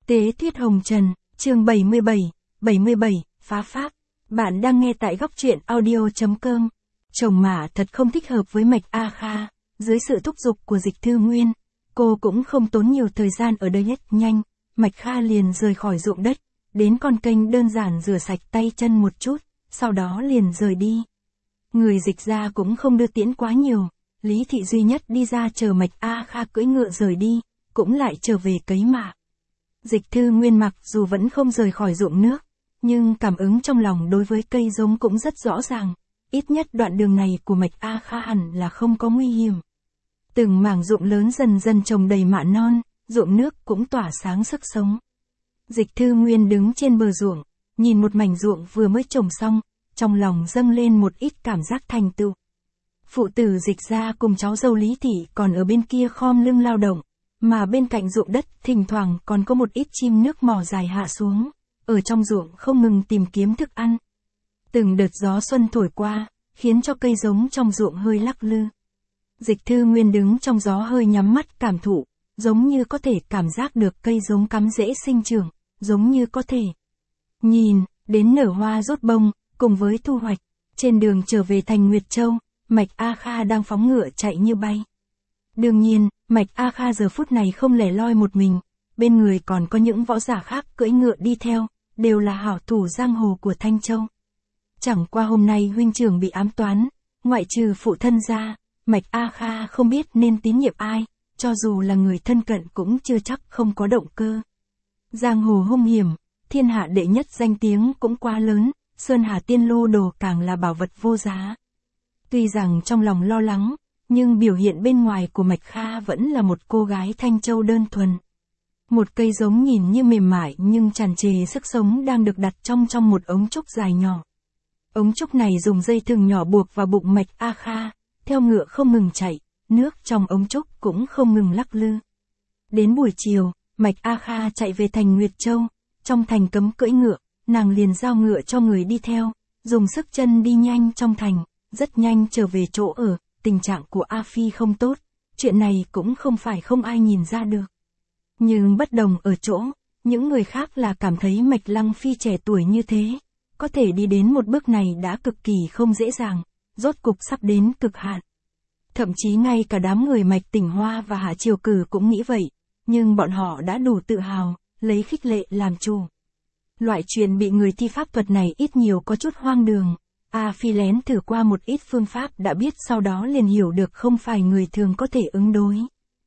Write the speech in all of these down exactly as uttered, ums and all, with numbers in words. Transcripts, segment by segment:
Tế Thuyết Hồng Trần, chương bảy mươi bảy, bảy mươi bảy, phá pháp. Bạn đang nghe tại góc truyện audio.com. Chồng Mả thật không thích hợp với Mạch A Kha, dưới sự thúc giục của Dịch Thư Nguyên, cô cũng không tốn nhiều thời gian ở đây hết nhanh, Mạch Kha liền rời khỏi ruộng đất, đến con kênh đơn giản rửa sạch tay chân một chút, sau đó liền rời đi. Người Dịch gia cũng không đưa tiễn quá nhiều, Lý Thị duy nhất đi ra chờ Mạch A Kha cưỡi ngựa rời đi, cũng lại trở về cấy mạ. Dịch Thư Nguyên mặc dù vẫn không rời khỏi ruộng nước, nhưng cảm ứng trong lòng đối với cây giống cũng rất rõ ràng, ít nhất đoạn đường này của Mạch A Kha hẳn là không có nguy hiểm. Từng mảng ruộng lớn dần dần trồng đầy mạ non, ruộng nước cũng tỏa sáng sức sống. Dịch Thư Nguyên đứng trên bờ ruộng, nhìn một mảnh ruộng vừa mới trồng xong, trong lòng dâng lên một ít cảm giác thành tựu. Phụ tử Dịch gia cùng cháu dâu Lý Thị còn ở bên kia khom lưng lao động, mà bên cạnh ruộng đất thỉnh thoảng còn có một ít chim nước mỏ dài hạ xuống, ở trong ruộng không ngừng tìm kiếm thức ăn. Từng đợt gió xuân thổi qua, khiến cho cây giống trong ruộng hơi lắc lư. Dịch Thư Nguyên đứng trong gió hơi nhắm mắt cảm thụ, giống như có thể cảm giác được cây giống cắm rễ sinh trưởng, giống như có thể nhìn đến nở hoa rốt bông, cùng với thu hoạch. Trên đường trở về thành Nguyệt Châu, Mạch A Kha đang phóng ngựa chạy như bay. Đương nhiên, Mạch A Kha giờ phút này không lẻ loi một mình, bên người còn có những võ giả khác cưỡi ngựa đi theo, đều là hảo thủ giang hồ của Thanh Châu. Chẳng qua hôm nay huynh trưởng bị ám toán, ngoại trừ phụ thân ra, Mạch A Kha không biết nên tín nhiệm ai, cho dù là người thân cận cũng chưa chắc không có động cơ. Giang hồ hung hiểm, thiên hạ đệ nhất danh tiếng cũng quá lớn, Sơn Hà Tiên Lô Đồ càng là bảo vật vô giá. Tuy rằng trong lòng lo lắng, nhưng biểu hiện bên ngoài của Mạch Kha vẫn là một cô gái Thanh Châu đơn thuần. Một cây giống nhìn như mềm mại nhưng tràn trề sức sống đang được đặt trong trong một ống trúc dài nhỏ. Ống trúc này dùng dây thừng nhỏ buộc vào bụng Mạch A Kha, theo ngựa không ngừng chạy, nước trong ống trúc cũng không ngừng lắc lư. Đến buổi chiều, Mạch A Kha chạy về thành Nguyệt Châu, trong thành cấm cưỡi ngựa, nàng liền giao ngựa cho người đi theo, dùng sức chân đi nhanh trong thành, rất nhanh trở về chỗ ở. Tình trạng của A Phi không tốt, chuyện này cũng không phải không ai nhìn ra được. Nhưng bất đồng ở chỗ, những người khác là cảm thấy Mạch Lăng Phi trẻ tuổi như thế, có thể đi đến một bước này đã cực kỳ không dễ dàng, rốt cục sắp đến cực hạn. Thậm chí ngay cả đám người Mạch Tỉnh Hoa và Hạ Triều Cử cũng nghĩ vậy, nhưng bọn họ đã đủ tự hào, lấy khích lệ làm chủ. Loại chuyện bị người thi pháp thuật này ít nhiều có chút hoang đường. A Phi lén thử qua một ít phương pháp đã biết sau đó liền hiểu được không phải người thường có thể ứng đối.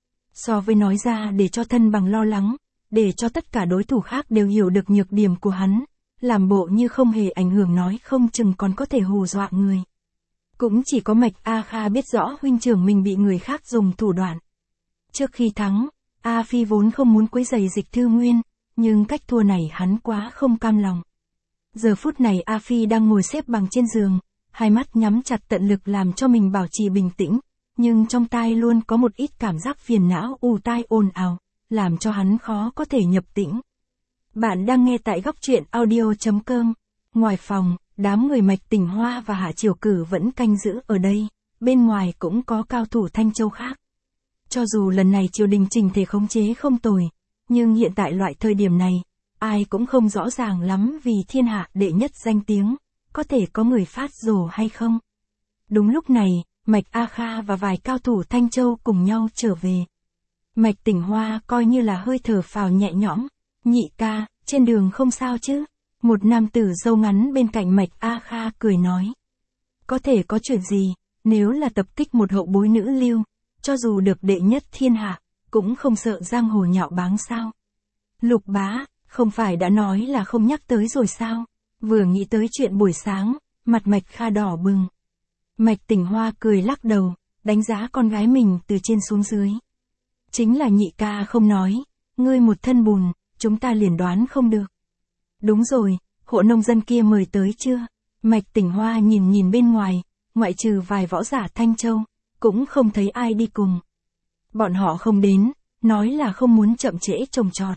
So với nói ra để cho thân bằng lo lắng, để cho tất cả đối thủ khác đều hiểu được nhược điểm của hắn, làm bộ như không hề ảnh hưởng nói không chừng còn có thể hù dọa người. Cũng chỉ có Mạch A Kha biết rõ huynh trưởng mình bị người khác dùng thủ đoạn. Trước khi thắng, A Phi vốn không muốn quấy rầy Dịch Thư Nguyên, nhưng cách thua này hắn quá không cam lòng. Giờ phút này A Phi đang ngồi xếp bằng trên giường, hai mắt nhắm chặt tận lực làm cho mình bảo trì bình tĩnh, nhưng trong tai luôn có một ít cảm giác phiền não ù tai ồn ào, làm cho hắn khó có thể nhập tĩnh. Bạn đang nghe tại góc truyện audio.com. Ngoài phòng, đám người Mạch Tỉnh Hoa và Hạ Triều Cử vẫn canh giữ ở đây, bên ngoài cũng có cao thủ Thanh Châu khác. Cho dù lần này triều đình trình thể khống chế không tồi, nhưng hiện tại loại thời điểm này, ai cũng không rõ ràng lắm vì thiên hạ đệ nhất danh tiếng, có thể có người phát rồ hay không. Đúng lúc này, Mạch A Kha và vài cao thủ Thanh Châu cùng nhau trở về. Mạch Tỉnh Hoa coi như là hơi thở phào nhẹ nhõm, nhị ca, trên đường không sao chứ? Một nam tử râu ngắn bên cạnh Mạch A Kha cười nói. Có thể có chuyện gì, nếu là tập kích một hậu bối nữ lưu, cho dù được đệ nhất thiên hạ, cũng không sợ giang hồ nhạo báng sao? Lục bá, không phải đã nói là không nhắc tới rồi sao? Vừa nghĩ tới chuyện buổi sáng, mặt Mạch Kha đỏ bừng. Mạch Tỉnh Hoa cười lắc đầu, đánh giá con gái mình từ trên xuống dưới. Chính là nhị ca không nói, ngươi một thân bùn, chúng ta liền đoán không được. Đúng rồi, hộ nông dân kia mời tới chưa? Mạch Tỉnh Hoa nhìn nhìn bên ngoài, ngoại trừ vài võ giả Thanh Châu, cũng không thấy ai đi cùng. Bọn họ không đến, nói là không muốn chậm trễ trồng trọt.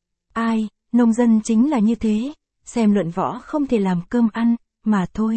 Ai, nông dân chính là như thế, xem luận võ không thể làm cơm ăn, mà thôi.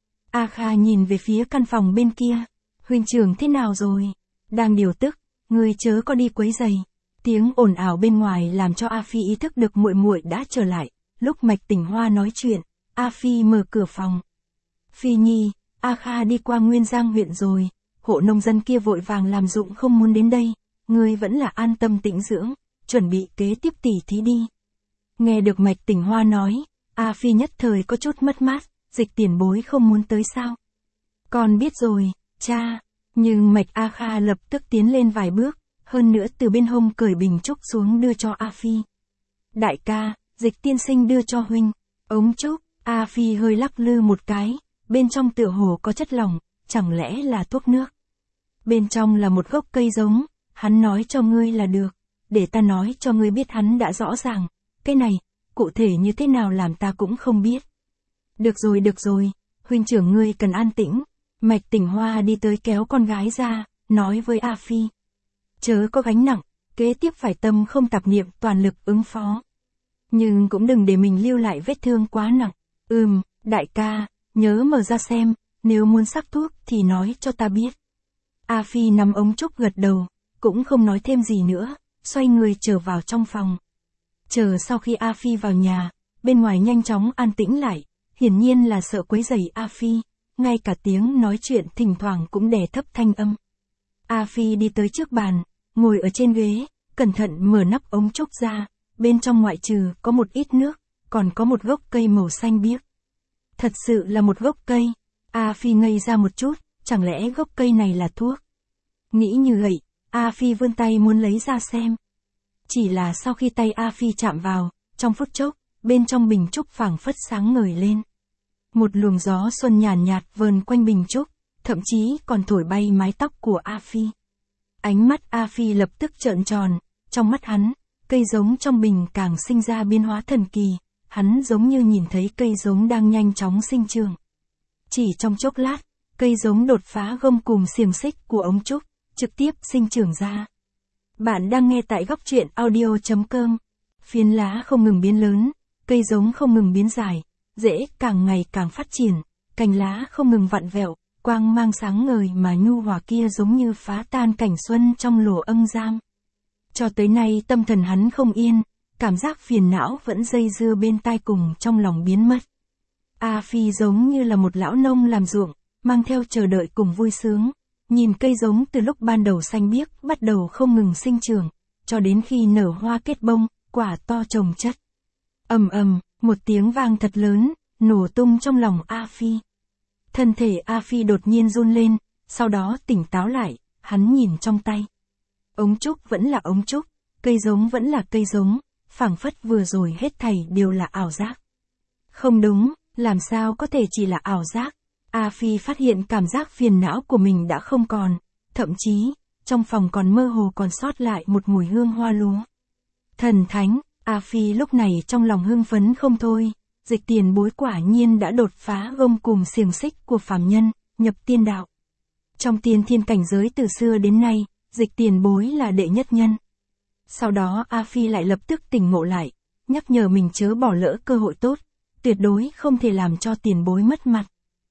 A Kha nhìn về phía căn phòng bên kia, huynh trưởng thế nào rồi? Đang điều tức, ngươi chớ có đi quấy rầy. Tiếng ồn ào bên ngoài làm cho A Phi ý thức được muội muội đã trở lại. Lúc Mạch Tỉnh Hoa nói chuyện, A Phi mở cửa phòng. Phi Nhi, A Kha đi qua Nguyên Giang huyện rồi, hộ nông dân kia vội vàng làm dụng không muốn đến đây, ngươi vẫn là an tâm tĩnh dưỡng, chuẩn bị kế tiếp tỉ thí đi. Nghe được Mạch Tỉnh Hoa nói, A Phi nhất thời có chút mất mát, Dịch tiền bối không muốn tới sao? Con biết rồi, cha. Nhưng Mạch A Kha lập tức tiến lên vài bước, hơn nữa từ bên hông cởi bình trúc xuống đưa cho A Phi. Đại ca, Dịch tiên sinh đưa cho huynh. Ống trúc, A Phi hơi lắc lư một cái, bên trong tựa hồ có chất lỏng, chẳng lẽ là thuốc nước? Bên trong là một gốc cây giống, hắn nói cho ngươi là được, để ta nói cho ngươi biết hắn đã rõ ràng, cái này, cụ thể như thế nào làm ta cũng không biết. Được rồi được rồi, huynh trưởng ngươi cần an tĩnh. Mạch Tỉnh Hoa đi tới kéo con gái ra, nói với A Phi. Chớ có gánh nặng, kế tiếp phải tâm không tạp niệm toàn lực ứng phó. Nhưng cũng đừng để mình lưu lại vết thương quá nặng. Ừm, đại ca, nhớ mở ra xem, nếu muốn sắc thuốc thì nói cho ta biết. A Phi nắm ống trúc gật đầu, cũng không nói thêm gì nữa, xoay người trở vào trong phòng. Chờ sau khi A Phi vào nhà, bên ngoài nhanh chóng an tĩnh lại, hiển nhiên là sợ quấy rầy A Phi, ngay cả tiếng nói chuyện thỉnh thoảng cũng đè thấp thanh âm. A Phi đi tới trước bàn, ngồi ở trên ghế, cẩn thận mở nắp ống trúc ra, bên trong ngoại trừ có một ít nước, còn có một gốc cây màu xanh biếc. Thật sự là một gốc cây. A Phi ngây ra một chút, chẳng lẽ gốc cây này là thuốc? Nghĩ như vậy, A Phi vươn tay muốn lấy ra xem. Chỉ là sau khi tay A Phi chạm vào, trong phút chốc, bên trong bình trúc phảng phất sáng ngời lên. Một luồng gió xuân nhàn nhạt, nhạt vờn quanh bình trúc, thậm chí còn thổi bay mái tóc của A Phi. Ánh mắt A Phi lập tức trợn tròn, trong mắt hắn, cây giống trong bình càng sinh ra biến hóa thần kỳ, hắn giống như nhìn thấy cây giống đang nhanh chóng sinh trưởng. Chỉ trong chốc lát, cây giống đột phá gông cùm xiềng xích của ống trúc, trực tiếp sinh trưởng ra. Bạn đang nghe tại góc truyện audio chấm com. Phiến lá không ngừng biến lớn, cây giống không ngừng biến dài, rễ càng ngày càng phát triển, cành lá không ngừng vặn vẹo, quang mang sáng ngời mà nhu hòa kia giống như phá tan cảnh xuân trong lỗ âm giam. Cho tới nay tâm thần hắn không yên, cảm giác phiền não vẫn dây dưa bên tai cùng trong lòng biến mất. A Phi giống như là một lão nông làm ruộng, mang theo chờ đợi cùng vui sướng, nhìn cây giống từ lúc ban đầu xanh biếc bắt đầu không ngừng sinh trưởng, cho đến khi nở hoa kết bông, quả to chồng chất. Ầm ầm, một tiếng vang thật lớn, nổ tung trong lòng A Phi. Thân thể A Phi đột nhiên run lên, sau đó tỉnh táo lại, hắn nhìn trong tay. Ống trúc vẫn là ống trúc, cây giống vẫn là cây giống, phảng phất vừa rồi hết thảy đều là ảo giác. Không đúng, làm sao có thể chỉ là ảo giác? A Phi phát hiện cảm giác phiền não của mình đã không còn, thậm chí, trong phòng còn mơ hồ còn sót lại một mùi hương hoa lúa. Thần thánh, A Phi lúc này trong lòng hưng phấn không thôi, Dịch tiền bối quả nhiên đã đột phá gông cùm xiềng xích của phàm nhân, nhập tiên đạo. Trong tiên thiên cảnh giới từ xưa đến nay, Dịch tiền bối là đệ nhất nhân. Sau đó A Phi lại lập tức tỉnh ngộ lại, nhắc nhở mình chớ bỏ lỡ cơ hội tốt, tuyệt đối không thể làm cho tiền bối mất mặt.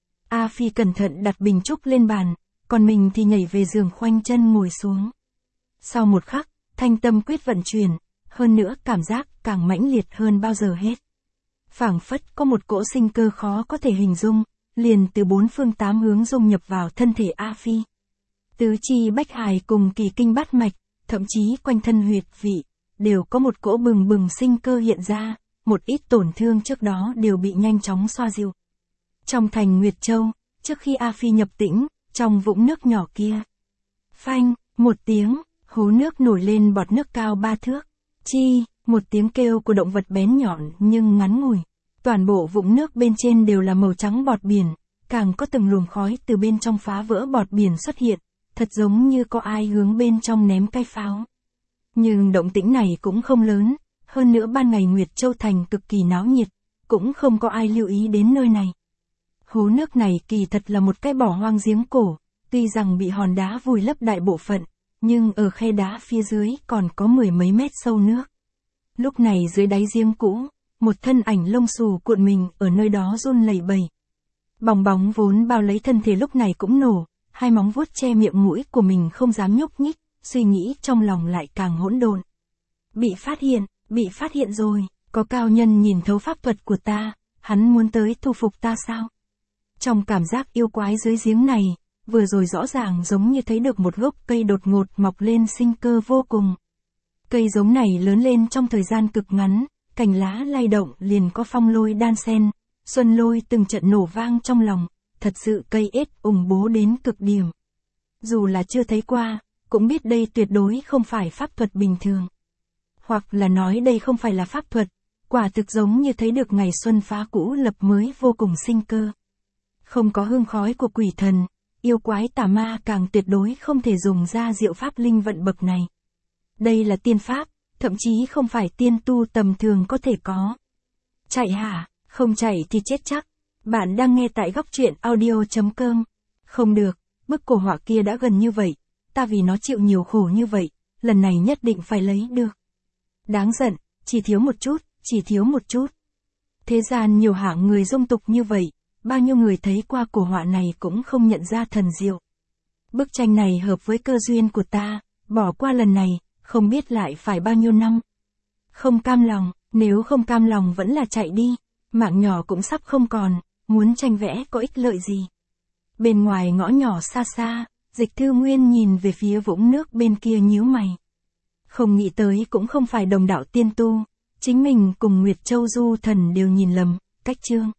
A Phi cẩn thận đặt bình trúc lên bàn, còn mình thì nhảy về giường khoanh chân ngồi xuống. Sau một khắc, thanh tâm quyết vận chuyển, hơn nữa cảm giác càng mãnh liệt hơn bao giờ hết. Phảng phất có một cỗ sinh cơ khó có thể hình dung, liền từ bốn phương tám hướng dung nhập vào thân thể A Phi. Tứ chi bách hài cùng kỳ kinh bát mạch, thậm chí quanh thân huyệt vị, đều có một cỗ bừng bừng sinh cơ hiện ra, một ít tổn thương trước đó đều bị nhanh chóng xoa dịu. Trong thành Nguyệt Châu, trước khi A Phi nhập tĩnh, trong vũng nước nhỏ kia. Phanh, một tiếng, hố nước nổi lên bọt nước cao ba thước. Chi, một tiếng kêu của động vật bén nhọn nhưng ngắn ngủi. Toàn bộ vũng nước bên trên đều là màu trắng bọt biển, càng có từng luồng khói từ bên trong phá vỡ bọt biển xuất hiện, thật giống như có ai hướng bên trong ném cây pháo. Nhưng động tĩnh này cũng không lớn, hơn nữa ban ngày Nguyệt Châu thành cực kỳ náo nhiệt, cũng không có ai lưu ý đến nơi này. Hố nước này kỳ thật là một cái bỏ hoang giếng cổ, tuy rằng bị hòn đá vùi lấp đại bộ phận, nhưng ở khe đá phía dưới còn có mười mấy mét sâu nước. Lúc này dưới đáy giếng cũ, một thân ảnh lông xù cuộn mình ở nơi đó run lẩy bẩy. Bong bóng vốn bao lấy thân thể lúc này cũng nổ, hai móng vuốt che miệng mũi của mình không dám nhúc nhích, suy nghĩ trong lòng lại càng hỗn độn. Bị phát hiện, bị phát hiện rồi, có cao nhân nhìn thấu pháp thuật của ta, hắn muốn tới thu phục ta sao? Trong cảm giác yêu quái dưới giếng này, vừa rồi rõ ràng giống như thấy được một gốc cây đột ngột mọc lên sinh cơ vô cùng. Cây giống này lớn lên trong thời gian cực ngắn, cành lá lay động liền có phong lôi đan xen, xuân lôi từng trận nổ vang trong lòng, thật sự cây ết ủng bố đến cực điểm. Dù là chưa thấy qua, cũng biết đây tuyệt đối không phải pháp thuật bình thường. Hoặc là nói đây không phải là pháp thuật, quả thực giống như thấy được ngày xuân phá cũ lập mới vô cùng sinh cơ. Không có hương khói của quỷ thần, yêu quái tà ma càng tuyệt đối không thể dùng ra diệu pháp linh vận bậc này. Đây là tiên pháp, thậm chí không phải tiên tu tầm thường có thể có. Chạy hả? Không chạy thì chết chắc. Bạn đang nghe tại góc truyện audio chấm com. Không được, bức cổ họa kia đã gần như vậy, ta vì nó chịu nhiều khổ như vậy, lần này nhất định phải lấy được. Đáng giận, chỉ thiếu một chút, chỉ thiếu một chút. Thế gian nhiều hạng người dung tục như vậy, bao nhiêu người thấy qua cổ họa này cũng không nhận ra thần diệu. Bức tranh này hợp với cơ duyên của ta, bỏ qua lần này, không biết lại phải bao nhiêu năm. Không cam lòng, nếu không cam lòng vẫn là chạy đi, mạng nhỏ cũng sắp không còn, muốn tranh vẽ có ích lợi gì. Bên ngoài ngõ nhỏ xa xa, Dịch Thư Nguyên nhìn về phía vũng nước bên kia nhíu mày. Không nghĩ tới cũng không phải đồng đạo tiên tu, chính mình cùng Nguyệt Châu Du Thần đều nhìn lầm, cách chương.